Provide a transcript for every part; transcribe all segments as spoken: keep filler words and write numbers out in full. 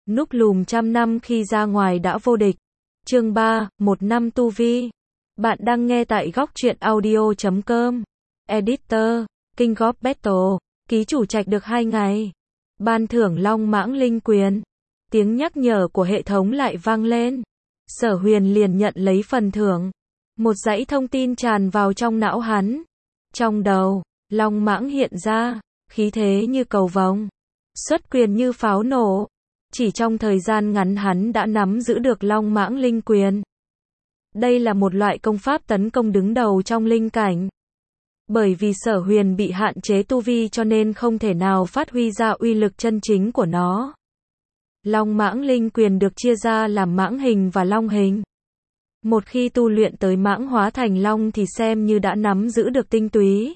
Núp lùm trăm năm khi ra ngoài đã vô địch. Chương ba, một năm tu vi. Bạn đang nghe tại góc truyện audio chấm com. Editor, King of Battle. Ký chủ trạch được hai ngày. Ban thưởng Long Mãng Linh Quyền. Tiếng nhắc nhở của hệ thống lại vang lên. Sở Huyền liền nhận lấy phần thưởng. Một dãy thông tin tràn vào trong não hắn. Trong đầu, Long Mãng hiện ra, khí thế như cầu vồng, xuất quyền như pháo nổ. Chỉ trong thời gian ngắn hắn đã nắm giữ được Long Mãng Linh Quyền. Đây là một loại công pháp tấn công đứng đầu trong linh cảnh. Bởi vì Sở Huyền bị hạn chế tu vi cho nên không thể nào phát huy ra uy lực chân chính của nó. Long Mãng Linh Quyền được chia ra làm mãng hình và long hình. Một khi tu luyện tới mãng hóa thành long thì xem như đã nắm giữ được tinh túy.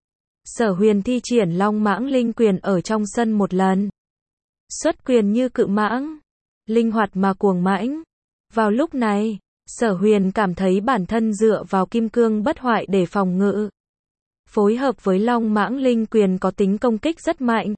Sở Huyền thi triển Long Mãng Linh Quyền ở trong sân một lần. Xuất quyền như cự mãng, linh hoạt mà cuồng mãnh. Vào lúc này, Sở Huyền cảm thấy bản thân dựa vào kim cương bất hoại để phòng ngự. Phối hợp với Long Mãng Linh Quyền có tính công kích rất mạnh.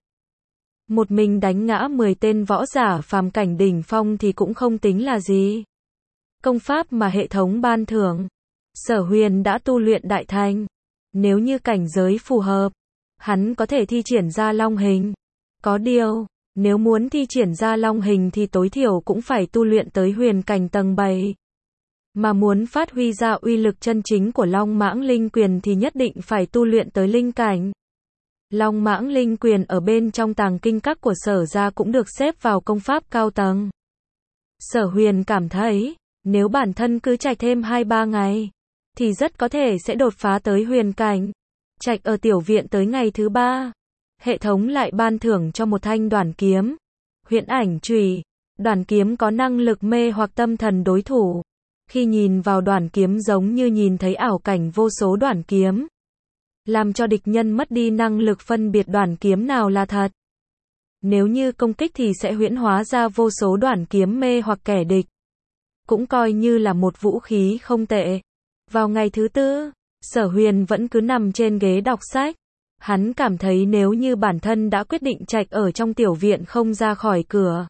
Một mình đánh ngã mười tên võ giả phàm cảnh đỉnh phong thì cũng không tính là gì. Công pháp mà hệ thống ban thưởng, Sở Huyền đã tu luyện đại thành. Nếu như cảnh giới phù hợp, hắn có thể thi triển ra long hình. Có điều, nếu muốn thi triển ra long hình thì tối thiểu cũng phải tu luyện tới huyền cảnh tầng bảy. Mà muốn phát huy ra uy lực chân chính của Long Mãng Linh Quyền thì nhất định phải tu luyện tới linh cảnh. Long Mãng Linh Quyền ở bên trong tàng kinh các của Sở gia cũng được xếp vào công pháp cao tầng. Sở Huyền cảm thấy, nếu bản thân cứ trạch thêm hai ba ngày, thì rất có thể sẽ đột phá tới huyền cảnh. Trạch ở tiểu viện tới ngày thứ ba, hệ thống lại ban thưởng cho một thanh đoản kiếm. Huyễn Ảnh Chùy. Đoản kiếm có năng lực mê hoặc tâm thần đối thủ. Khi nhìn vào đoản kiếm giống như nhìn thấy ảo cảnh vô số đoản kiếm, làm cho địch nhân mất đi năng lực phân biệt đoản kiếm nào là thật. Nếu như công kích thì sẽ huyễn hóa ra vô số đoản kiếm mê hoặc kẻ địch. Cũng coi như là một vũ khí không tệ. Vào ngày thứ tư, Sở Huyền vẫn cứ nằm trên ghế đọc sách. Hắn cảm thấy nếu như bản thân đã quyết định trạch ở trong tiểu viện không ra khỏi cửa,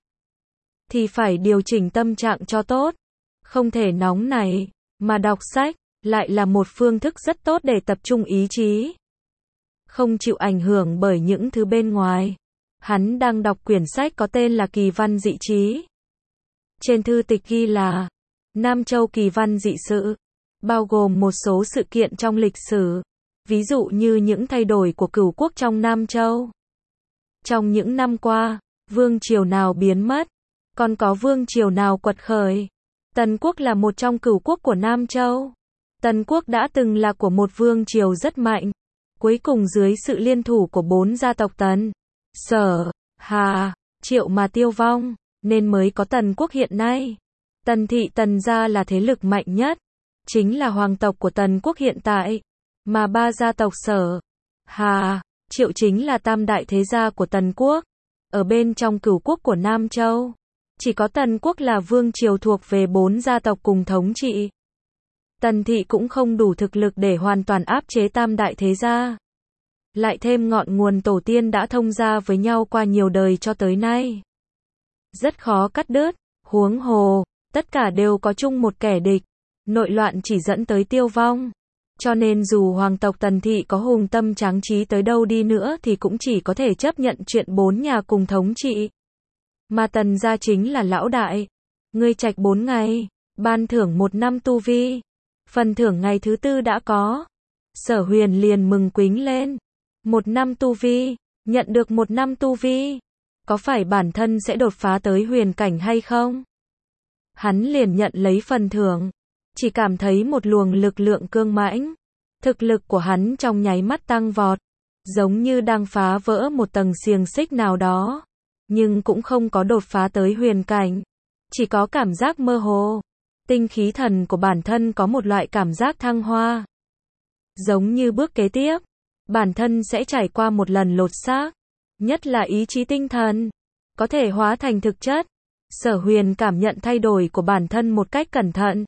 thì phải điều chỉnh tâm trạng cho tốt. Không thể nóng này, mà đọc sách, lại là một phương thức rất tốt để tập trung ý chí. Không chịu ảnh hưởng bởi những thứ bên ngoài. Hắn đang đọc quyển sách có tên là Kỳ Văn Dị Trí. Trên thư tịch ghi là Nam Châu Kỳ Văn Dị Sự, bao gồm một số sự kiện trong lịch sử, ví dụ như những thay đổi của cửu quốc trong Nam Châu. Trong những năm qua, vương triều nào biến mất, còn có vương triều nào quật khởi. Tần quốc là một trong cửu quốc của Nam Châu. Tần quốc đã từng là của một vương triều rất mạnh. Cuối cùng dưới sự liên thủ của bốn gia tộc Tần, Sở, Hà, Triệu mà tiêu vong, nên mới có Tần quốc hiện nay. Tần thị Tần gia là thế lực mạnh nhất, chính là hoàng tộc của Tần quốc hiện tại. Mà ba gia tộc Sở, Hà, Triệu chính là tam đại thế gia của Tần quốc. Ở bên trong cửu quốc của Nam Châu, chỉ có Tần quốc là vương triều thuộc về bốn gia tộc cùng thống trị. Tần thị cũng không đủ thực lực để hoàn toàn áp chế tam đại thế gia. Lại thêm ngọn nguồn tổ tiên đã thông gia với nhau qua nhiều đời cho tới nay, rất khó cắt đứt. Huống hồ, tất cả đều có chung một kẻ địch. Nội loạn chỉ dẫn tới tiêu vong. Cho nên dù hoàng tộc Tần thị có hùng tâm tráng trí tới đâu đi nữa thì cũng chỉ có thể chấp nhận chuyện bốn nhà cùng thống trị. Mà Tần gia chính là lão đại. Ngươi trạch bốn ngày, ban thưởng một năm tu vi. Phần thưởng ngày thứ tư đã có. Sở Huyền liền mừng quính lên. Một năm tu vi, nhận được một năm tu vi. Có phải bản thân sẽ đột phá tới huyền cảnh hay không? Hắn liền nhận lấy phần thưởng. Chỉ cảm thấy một luồng lực lượng cương mãnh. Thực lực của hắn trong nháy mắt tăng vọt. Giống như đang phá vỡ một tầng xiềng xích nào đó. Nhưng cũng không có đột phá tới huyền cảnh. Chỉ có cảm giác mơ hồ. Tinh khí thần của bản thân có một loại cảm giác thăng hoa. Giống như bước kế tiếp, bản thân sẽ trải qua một lần lột xác. Nhất là ý chí tinh thần, có thể hóa thành thực chất. Sở Huyền cảm nhận thay đổi của bản thân một cách cẩn thận.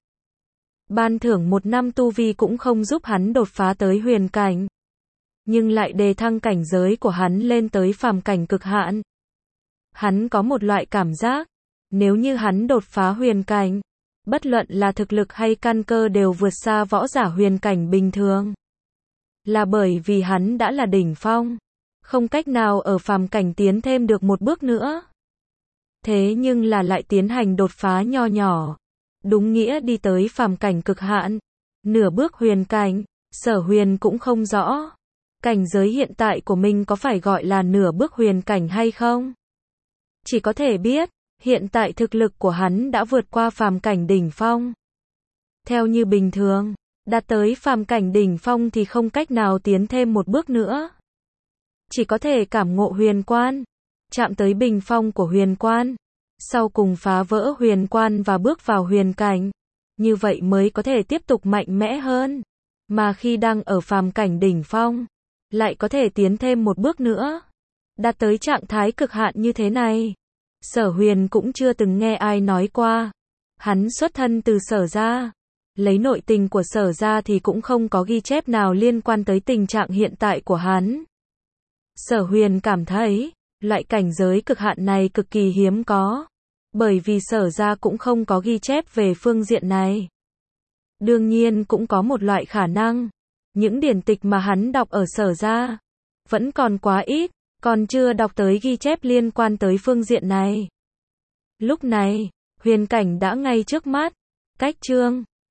Ban thưởng một năm tu vi cũng không giúp hắn đột phá tới huyền cảnh. Nhưng lại đề thăng cảnh giới của hắn lên tới phàm cảnh cực hạn. Hắn có một loại cảm giác, Nếu như hắn đột phá huyền cảnh, bất luận là thực lực hay căn cơ đều vượt xa võ giả huyền cảnh bình thường. Là bởi vì hắn đã là đỉnh phong, không cách nào ở phàm cảnh tiến thêm được một bước nữa. Thế nhưng là lại tiến hành đột phá nho nhỏ, đúng nghĩa đi tới phàm cảnh cực hạn, nửa bước huyền cảnh. Sở Huyền cũng không rõ, cảnh giới hiện tại của mình có phải gọi là nửa bước huyền cảnh hay không? Chỉ có thể biết, hiện tại thực lực của hắn đã vượt qua phàm cảnh đỉnh phong. Theo như bình thường, đạt tới phàm cảnh đỉnh phong thì không cách nào tiến thêm một bước nữa. Chỉ có thể cảm ngộ huyền quan, chạm tới bình phong của huyền quan, sau cùng phá vỡ huyền quan và bước vào huyền cảnh. Như vậy mới có thể tiếp tục mạnh mẽ hơn. Mà khi đang ở phàm cảnh đỉnh phong, lại có thể tiến thêm một bước nữa. Đạt tới trạng thái cực hạn như thế này, Sở Huyền cũng chưa từng nghe ai nói qua. Hắn xuất thân từ Sở gia, lấy nội tình của Sở gia thì cũng không có ghi chép nào liên quan tới tình trạng hiện tại của hắn. Sở Huyền cảm thấy, loại cảnh giới cực hạn này cực kỳ hiếm có, bởi vì Sở gia cũng không có ghi chép về phương diện này. Đương nhiên cũng có một loại khả năng, những điển tịch mà hắn đọc ở Sở gia vẫn còn quá ít, còn chưa đọc tới ghi chép liên quan tới phương diện này. Lúc này, huyền cảnh đã ngay trước mắt. Cách chương